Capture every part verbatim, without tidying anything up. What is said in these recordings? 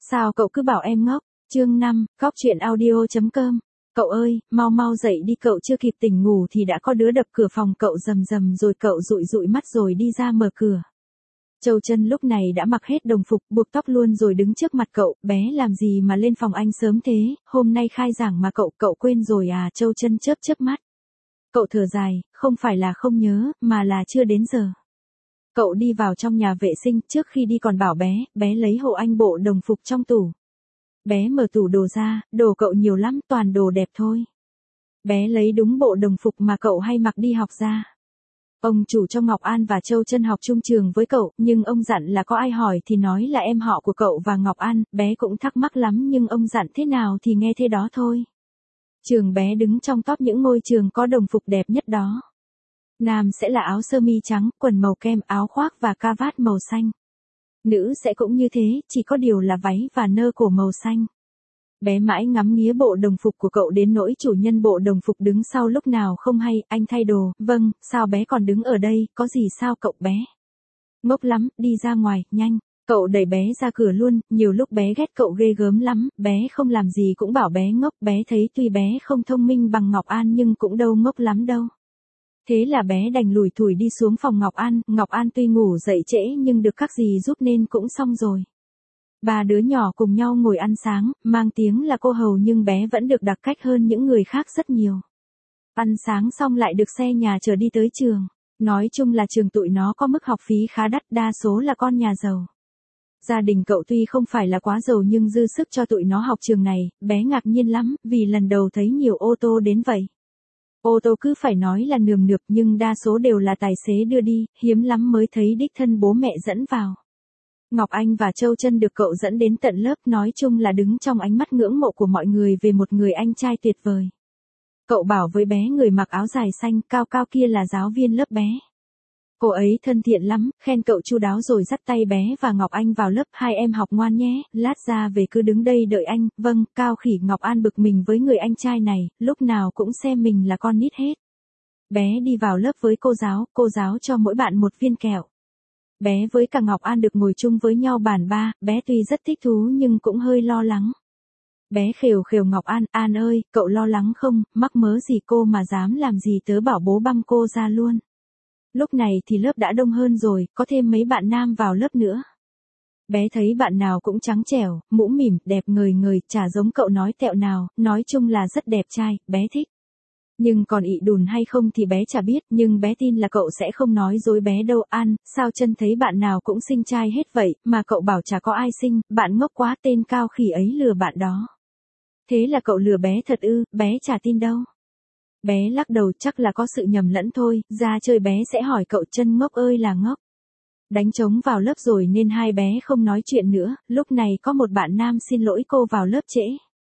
Sao cậu cứ bảo em ngốc? Chương năm, cóc truyện audio chấm com. Cậu ơi, mau mau dậy đi, cậu chưa kịp tỉnh ngủ thì đã có đứa đập cửa phòng cậu rầm rầm rồi cậu dụi dụi mắt rồi đi ra mở cửa. Châu Chân lúc này đã mặc hết đồng phục, buộc tóc luôn rồi đứng trước mặt cậu, bé làm gì mà lên phòng anh sớm thế, hôm nay khai giảng mà cậu, cậu quên rồi à? Châu Chân chớp chớp mắt. Cậu thở dài, không phải là không nhớ, mà là chưa đến giờ. Cậu đi vào trong nhà vệ sinh, trước khi đi còn bảo bé, bé lấy hộ anh bộ đồng phục trong tủ. Bé mở tủ đồ ra, đồ cậu nhiều lắm, toàn đồ đẹp thôi. Bé lấy đúng bộ đồng phục mà cậu hay mặc đi học ra. Ông chủ cho Ngọc An và Châu Chân học chung trường với cậu, nhưng ông dặn là có ai hỏi thì nói là em họ của cậu và Ngọc An, bé cũng thắc mắc lắm nhưng ông dặn thế nào thì nghe thế đó thôi. Trường bé đứng trong top những ngôi trường có đồng phục đẹp nhất đó. Nam sẽ là áo sơ mi trắng, quần màu kem, áo khoác và cà vạt màu xanh. Nữ sẽ cũng như thế, chỉ có điều là váy và nơ cổ màu xanh. Bé mãi ngắm nghía bộ đồng phục của cậu đến nỗi chủ nhân bộ đồng phục đứng sau lúc nào không hay, anh thay đồ, vâng, sao bé còn đứng ở đây, có gì sao cậu bé? Ngốc lắm, đi ra ngoài, nhanh. Cậu đẩy bé ra cửa luôn, nhiều lúc bé ghét cậu ghê gớm lắm, bé không làm gì cũng bảo bé ngốc, bé thấy tuy bé không thông minh bằng Ngọc An nhưng cũng đâu ngốc lắm đâu. Thế là bé đành lủi thủi đi xuống phòng Ngọc An, Ngọc An tuy ngủ dậy trễ nhưng được các dì giúp nên cũng xong rồi. Ba đứa nhỏ cùng nhau ngồi ăn sáng, mang tiếng là cô hầu nhưng bé vẫn được đặc cách hơn những người khác rất nhiều. Ăn sáng xong lại được xe nhà chở đi tới trường. Nói chung là trường tụi nó có mức học phí khá đắt, đa số là con nhà giàu. Gia đình cậu tuy không phải là quá giàu nhưng dư sức cho tụi nó học trường này, bé ngạc nhiên lắm, vì lần đầu thấy nhiều ô tô đến vậy. Ô tô cứ phải nói là nườm nượp nhưng đa số đều là tài xế đưa đi, hiếm lắm mới thấy đích thân bố mẹ dẫn vào. Ngọc Anh và Châu Chân được cậu dẫn đến tận lớp, nói chung là đứng trong ánh mắt ngưỡng mộ của mọi người về một người anh trai tuyệt vời. Cậu bảo với bé người mặc áo dài xanh cao cao kia là giáo viên lớp bé. Cô ấy thân thiện lắm, khen cậu chu đáo rồi dắt tay bé và Ngọc Anh vào lớp, hai em học ngoan nhé, lát ra về cứ đứng đây đợi anh. Vâng, Cao Khỉ. Ngọc An bực mình với người anh trai này, lúc nào cũng xem mình là con nít hết. Bé đi vào lớp với cô giáo, cô giáo cho mỗi bạn một viên kẹo. Bé với cả Ngọc An được ngồi chung với nhau bàn ba, bé tuy rất thích thú nhưng cũng hơi lo lắng. Bé khều khều Ngọc An, An ơi, cậu lo lắng không, mắc mớ gì cô mà dám làm gì tớ bảo bố băm cô ra luôn. Lúc này thì lớp đã đông hơn rồi, có thêm mấy bạn nam vào lớp nữa. Bé thấy bạn nào cũng trắng trẻo, mũm mỉm, đẹp ngời ngời, chả giống cậu nói tẹo nào, nói chung là rất đẹp trai, bé thích. Nhưng còn ị đùn hay không thì bé chả biết, nhưng bé tin là cậu sẽ không nói dối bé đâu. An, sao Chân thấy bạn nào cũng xinh trai hết vậy, mà cậu bảo chả có ai xinh, bạn ngốc quá, tên Cao Khỉ ấy lừa bạn đó. Thế là cậu lừa bé thật ư? Bé chả tin đâu. Bé lắc đầu, chắc là có sự nhầm lẫn thôi, ra chơi bé sẽ hỏi cậu. Chân ngốc ơi là ngốc. Đánh trống vào lớp rồi nên hai bé không nói chuyện nữa, lúc này có một bạn nam xin lỗi cô vào lớp trễ.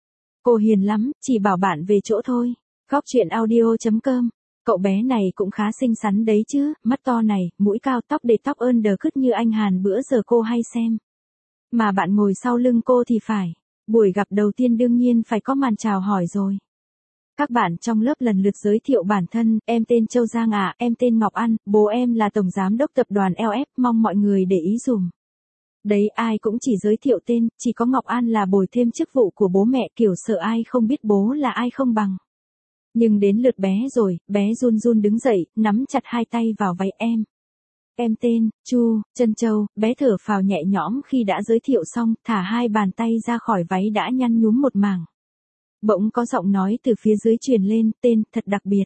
Cô hiền lắm, chỉ bảo bạn về chỗ thôi. Cóc truyện audio chấm com. Cậu bé này cũng khá xinh xắn đấy chứ, mắt to này, mũi cao, tóc để tóc ơn đờ cứt như anh Hàn bữa giờ cô hay xem. Mà bạn ngồi sau lưng cô thì phải. Buổi gặp đầu tiên đương nhiên phải có màn chào hỏi rồi. Các bạn trong lớp lần lượt giới thiệu bản thân, em tên Châu Giang ạ, à, em tên Ngọc An, bố em là tổng giám đốc tập đoàn lờ ép, mong mọi người để ý dùm. Đấy, ai cũng chỉ giới thiệu tên, chỉ có Ngọc An là bồi thêm chức vụ của bố mẹ, kiểu sợ ai không biết bố là ai không bằng. Nhưng đến lượt bé rồi, bé run run đứng dậy, nắm chặt hai tay vào váy em. Em tên, Chu, Chân Châu, bé thở phào nhẹ nhõm khi đã giới thiệu xong, thả hai bàn tay ra khỏi váy đã nhăn nhúm một mảng. Bỗng có giọng nói từ phía dưới truyền lên, tên, thật đặc biệt.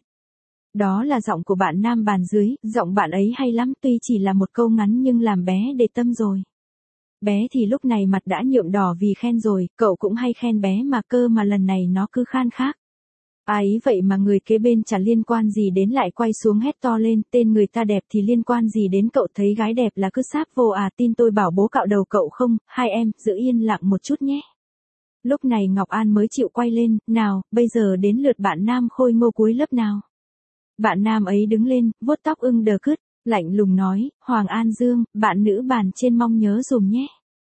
Đó là giọng của bạn nam bàn dưới, giọng bạn ấy hay lắm, tuy chỉ là một câu ngắn nhưng làm bé để tâm rồi. Bé thì lúc này mặt đã nhuộm đỏ vì khen rồi, cậu cũng hay khen bé mà cơ mà lần này nó cứ khan khác. Ấy vậy mà người kế bên chả liên quan gì đến lại quay xuống hét to lên, tên người ta đẹp thì liên quan gì đến cậu, thấy gái đẹp là cứ sáp vô à, tin tôi bảo bố cạo đầu cậu không, hai em, giữ yên lặng một chút nhé. Lúc này Ngọc An mới chịu quay lên, nào, bây giờ đến lượt bạn nam khôi ngô cuối lớp nào. Bạn nam ấy đứng lên, vuốt tóc ưng đờ cứt, lạnh lùng nói, Hoàng An Dương, bạn nữ bàn trên mong nhớ dùm nhé.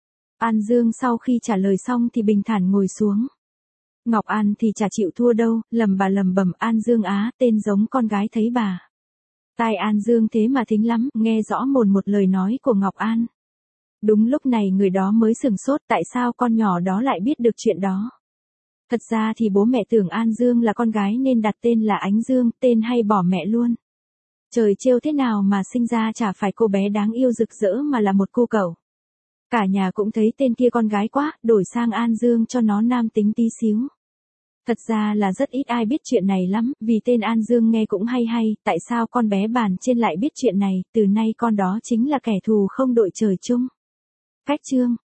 An Dương sau khi trả lời xong thì bình thản ngồi xuống. Ngọc An thì chả chịu thua đâu, lầm bà lầm bầm, An Dương á, tên giống con gái thấy bà. Tai An Dương thế mà thính lắm, nghe rõ mồn một lời nói của Ngọc An. Đúng lúc này người đó mới sửng sốt tại sao con nhỏ đó lại biết được chuyện đó. Thật ra thì bố mẹ tưởng An Dương là con gái nên đặt tên là Ánh Dương, tên hay bỏ mẹ luôn. Trời trêu thế nào mà sinh ra chả phải cô bé đáng yêu rực rỡ mà là một cô cẩu. Cả nhà cũng thấy tên kia con gái quá, đổi sang An Dương cho nó nam tính tí xíu. Thật ra là rất ít ai biết chuyện này lắm, vì tên An Dương nghe cũng hay hay, tại sao con bé bàn trên lại biết chuyện này, từ nay con đó chính là kẻ thù không đội trời chung. Cách chương